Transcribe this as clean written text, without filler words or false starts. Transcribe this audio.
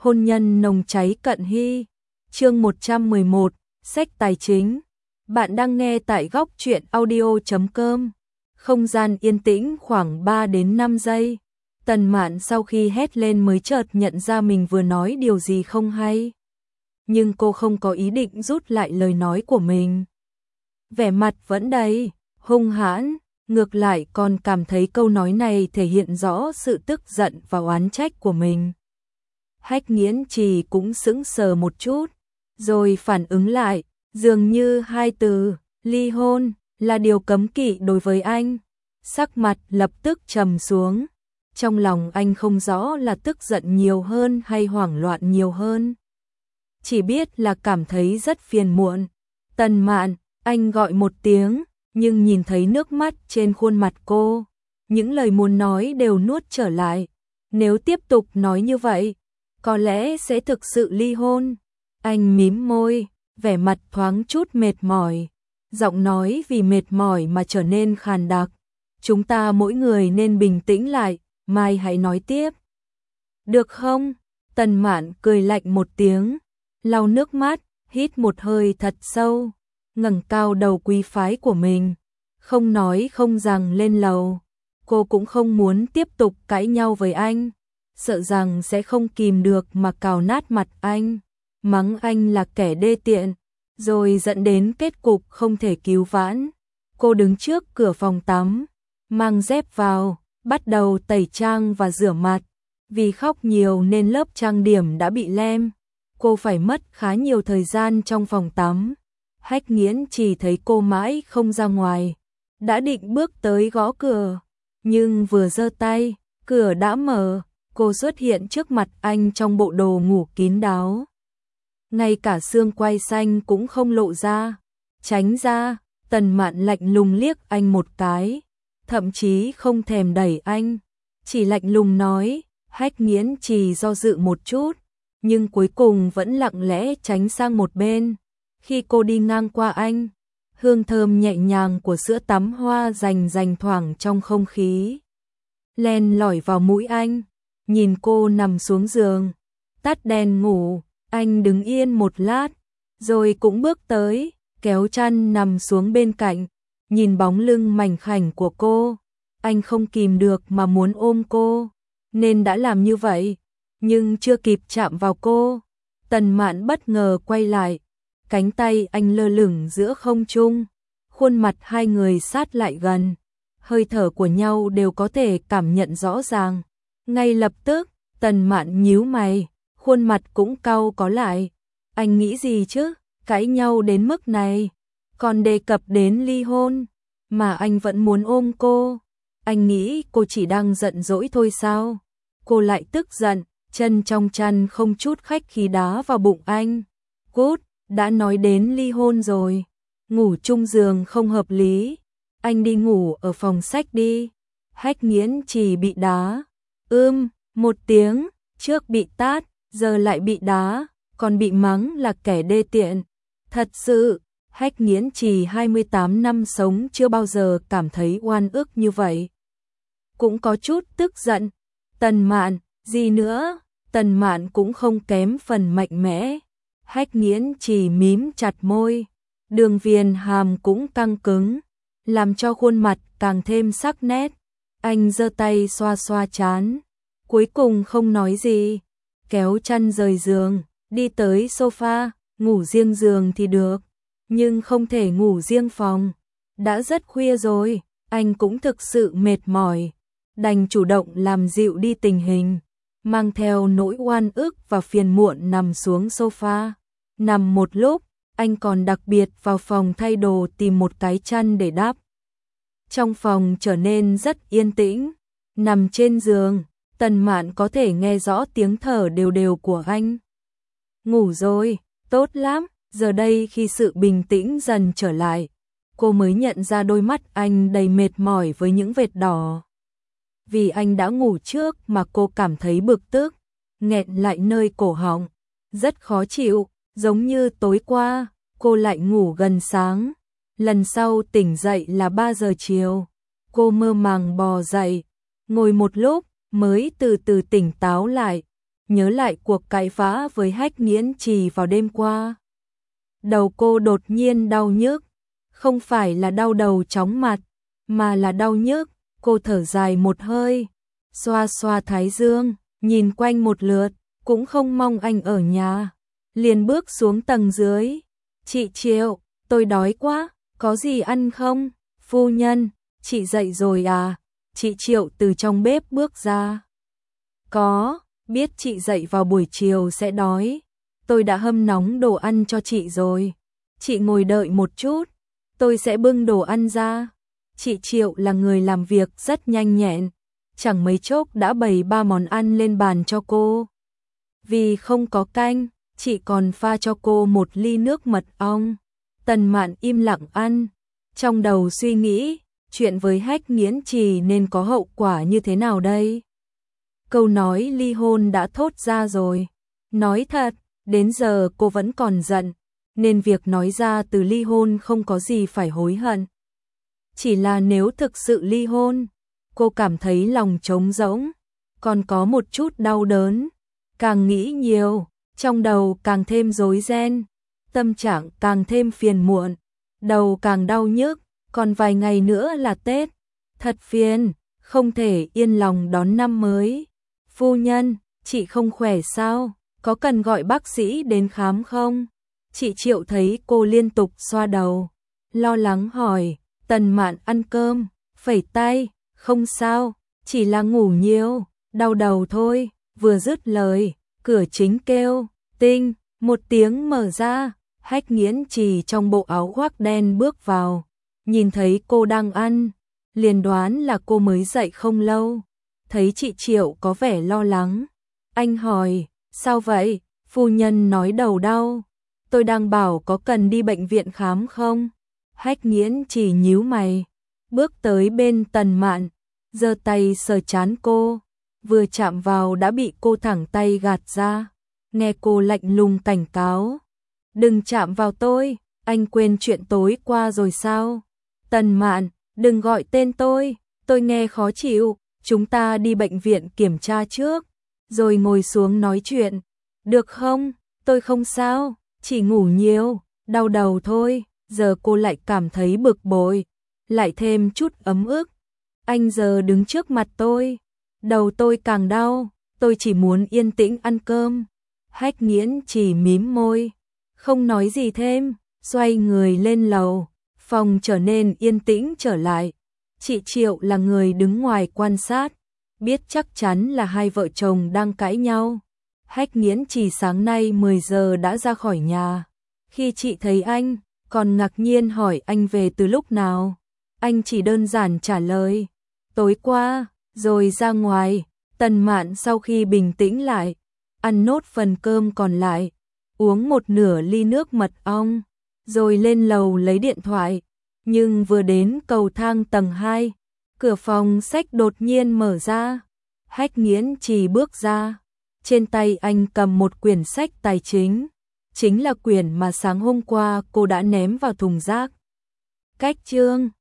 Hôn nhân nồng cháy cận hy. Chương 111, sách tài chính. Bạn đang nghe tại góc truyện audio.com. Không gian yên tĩnh khoảng 3 đến 5 giây. Tần Mạn sau khi hét lên mới chợt nhận ra mình vừa nói điều gì không hay. Nhưng cô không có ý định rút lại lời nói của mình. Vẻ mặt vẫn đầy hung hãn, ngược lại còn cảm thấy câu nói này thể hiện rõ sự tức giận và oán trách của mình. Hách Nghiễn Trì cũng sững sờ một chút, rồi phản ứng lại, dường như hai từ ly hôn là điều cấm kỵ đối với anh. Sắc mặt lập tức trầm xuống, trong lòng anh không rõ là tức giận nhiều hơn hay hoảng loạn nhiều hơn. Chỉ biết là cảm thấy rất phiền muộn. Tần Mạn, anh gọi một tiếng, nhưng nhìn thấy nước mắt trên khuôn mặt cô, những lời muốn nói đều nuốt trở lại. Nếu tiếp tục nói như vậy, có lẽ sẽ thực sự ly hôn. Anh mím môi, vẻ mặt thoáng chút mệt mỏi, giọng nói vì mệt mỏi mà trở nên khàn đặc. Chúng ta mỗi người nên bình tĩnh lại, mai hãy nói tiếp. Được không? Tần Mạn cười lạnh một tiếng, lau nước mắt, hít một hơi thật sâu, ngẩng cao đầu quý phái của mình, không nói không rằng lên lầu. Cô cũng không muốn tiếp tục cãi nhau với anh, sợ rằng sẽ không kìm được mà cào nát mặt anh, mắng anh là kẻ đê tiện, rồi dẫn đến kết cục không thể cứu vãn. Cô đứng trước cửa phòng tắm, mang dép vào, bắt đầu tẩy trang và rửa mặt. Vì khóc nhiều nên lớp trang điểm đã bị lem. Cô phải mất khá nhiều thời gian trong phòng tắm. Hách Nghiễn chỉ thấy cô mãi không ra ngoài, đã định bước tới gõ cửa, nhưng vừa giơ tay, cửa đã mở. Cô xuất hiện trước mặt anh trong bộ đồ ngủ kín đáo, ngay cả xương quai xanh cũng không lộ ra. Tránh ra. Tần Mạn lạnh lùng liếc anh một cái, thậm chí không thèm đẩy anh, chỉ lạnh lùng nói. Hách Nghiễn chỉ do dự một chút, nhưng cuối cùng vẫn lặng lẽ tránh sang một bên. Khi cô đi ngang qua anh, hương thơm nhẹ nhàng của sữa tắm hoa rành thoảng trong không khí, len lỏi vào mũi anh. Nhìn cô nằm xuống giường, tắt đèn ngủ, anh đứng yên một lát, rồi cũng bước tới, kéo chăn nằm xuống bên cạnh. Nhìn bóng lưng mảnh khảnh của cô, anh không kìm được mà muốn ôm cô, nên đã làm như vậy, nhưng chưa kịp chạm vào cô, Tần Mạn bất ngờ quay lại, cánh tay anh lơ lửng giữa không trung, khuôn mặt hai người sát lại gần, hơi thở của nhau đều có thể cảm nhận rõ ràng. Ngay lập tức, Tần Mạn nhíu mày, khuôn mặt cũng cau có lại. Anh nghĩ gì chứ, cãi nhau đến mức này, còn đề cập đến ly hôn, mà anh vẫn muốn ôm cô. Anh nghĩ cô chỉ đang giận dỗi thôi sao? Cô lại tức giận, chân trong chăn không chút khách khí đá vào bụng anh. Cút, đã nói đến ly hôn rồi, ngủ chung giường không hợp lý, anh đi ngủ ở phòng sách đi. Hách Nghiễn chỉ bị đá. Một tiếng, trước bị tát, giờ lại bị đá, còn bị mắng là kẻ đê tiện. Thật sự, Hách Nghiễn Trì 28 năm sống chưa bao giờ cảm thấy oan ức như vậy. Cũng có chút tức giận. Tần Mạn, gì nữa? Tần Mạn cũng không kém phần mạnh mẽ. Hách Nghiễn Trì mím chặt môi, đường viền hàm cũng căng cứng, làm cho khuôn mặt càng thêm sắc nét. Anh giơ tay xoa xoa trán, cuối cùng không nói gì, kéo chăn rời giường, đi tới sofa. Ngủ riêng giường thì được, nhưng không thể ngủ riêng phòng. Đã rất khuya rồi, anh cũng thực sự mệt mỏi, đành chủ động làm dịu đi tình hình, mang theo nỗi oan ức và phiền muộn nằm xuống sofa. Nằm một lúc, anh còn đặc biệt vào phòng thay đồ tìm một cái chăn để đắp. Trong phòng trở nên rất yên tĩnh. Nằm trên giường, Tần Mạn có thể nghe rõ tiếng thở đều đều của anh. Ngủ rồi, tốt lắm. Giờ đây khi sự bình tĩnh dần trở lại, cô mới nhận ra đôi mắt anh đầy mệt mỏi với những vệt đỏ. Vì anh đã ngủ trước mà cô cảm thấy bực tức, nghẹn lại nơi cổ họng, rất khó chịu, giống như tối qua, cô lại ngủ gần sáng. Lần sau tỉnh dậy là 3 giờ chiều, cô mơ màng bò dậy, ngồi một lúc mới từ từ tỉnh táo lại. nhớ lại cuộc cãi vã với Hách Nghiễn Trì vào đêm qua. Đầu cô đột nhiên đau nhức, không phải là đau đầu chóng mặt, mà là đau nhức. Cô thở dài một hơi, xoa xoa thái dương, nhìn quanh một lượt, cũng không mong anh ở nhà, liền bước xuống tầng dưới. Chị Triệu, tôi đói quá, có gì ăn không? Phu nhân, chị dậy rồi à? Chị Triệu từ trong bếp bước ra. Có, biết chị dậy vào buổi chiều sẽ đói. Tôi đã hâm nóng đồ ăn cho chị rồi. Chị ngồi đợi một chút, tôi sẽ bưng đồ ăn ra. Chị Triệu là người làm việc rất nhanh nhẹn, chẳng mấy chốc đã bày 3 món ăn lên bàn cho cô. Vì không có canh, chị còn pha cho cô một ly nước mật ong. Tần Mạn im lặng ăn, trong đầu suy nghĩ, chuyện với Hách Nghiễn Trì nên có hậu quả như thế nào đây? Câu nói ly hôn đã thốt ra rồi. Nói thật, đến giờ cô vẫn còn giận, nên việc nói ra từ ly hôn không có gì phải hối hận. Chỉ là nếu thực sự ly hôn, cô cảm thấy lòng trống rỗng, còn có một chút đau đớn. Càng nghĩ nhiều, trong đầu càng thêm rối ren, tâm trạng càng thêm phiền muộn, đầu càng đau nhức, còn vài ngày nữa là Tết. Thật phiền, không thể yên lòng đón năm mới. Phu nhân, chị không khỏe sao? Có cần gọi bác sĩ đến khám không? Chị Triệu thấy cô liên tục xoa đầu, lo lắng hỏi. Tần Mạn ăn cơm, phẩy tay, không sao, chỉ là ngủ nhiều, đau đầu thôi. Vừa dứt lời, cửa chính kêu, tinh, một tiếng mở ra. Hách Nghiễn Trì trong bộ áo khoác đen bước vào, nhìn thấy cô đang ăn, liền đoán là cô mới dậy không lâu. Thấy chị Triệu có vẻ lo lắng, anh hỏi, sao vậy? Phu nhân nói đầu đau. Tôi đang bảo có cần đi bệnh viện khám không? Hách Nghiễn Trì nhíu mày, bước tới bên Tần Mạn, giơ tay sờ trán cô, vừa chạm vào đã bị cô thẳng tay gạt ra. Nghe cô lạnh lùng cảnh cáo, đừng chạm vào tôi, anh quên chuyện tối qua rồi sao? Tần Mạn, đừng gọi tên tôi nghe khó chịu, chúng ta đi bệnh viện kiểm tra trước, rồi ngồi xuống nói chuyện, được không? Tôi không sao, chỉ ngủ nhiều, đau đầu thôi. Giờ cô lại cảm thấy bực bội, lại thêm chút ấm ức. Anh giờ đứng trước mặt tôi, đầu tôi càng đau, tôi chỉ muốn yên tĩnh ăn cơm. Hách Nghiễn Trì mím môi, không nói gì thêm, xoay người lên lầu, phòng trở nên yên tĩnh trở lại. Chị Triệu là người đứng ngoài quan sát, biết chắc chắn là hai vợ chồng đang cãi nhau. Hách Nghiễn Trì sáng nay 10 giờ đã ra khỏi nhà. Khi chị thấy anh, còn ngạc nhiên hỏi anh về từ lúc nào. Anh chỉ đơn giản trả lời, tối qua, rồi ra ngoài. Tần Mạn sau khi bình tĩnh lại, ăn nốt phần cơm còn lại, uống một nửa ly nước mật ong, rồi lên lầu lấy điện thoại. Nhưng vừa đến cầu thang tầng 2, cửa phòng sách đột nhiên mở ra. Hách Nghiễn Trì bước ra, trên tay anh cầm một quyển sách tài chính. Chính là quyển mà sáng hôm qua cô đã ném vào thùng rác. Cách chương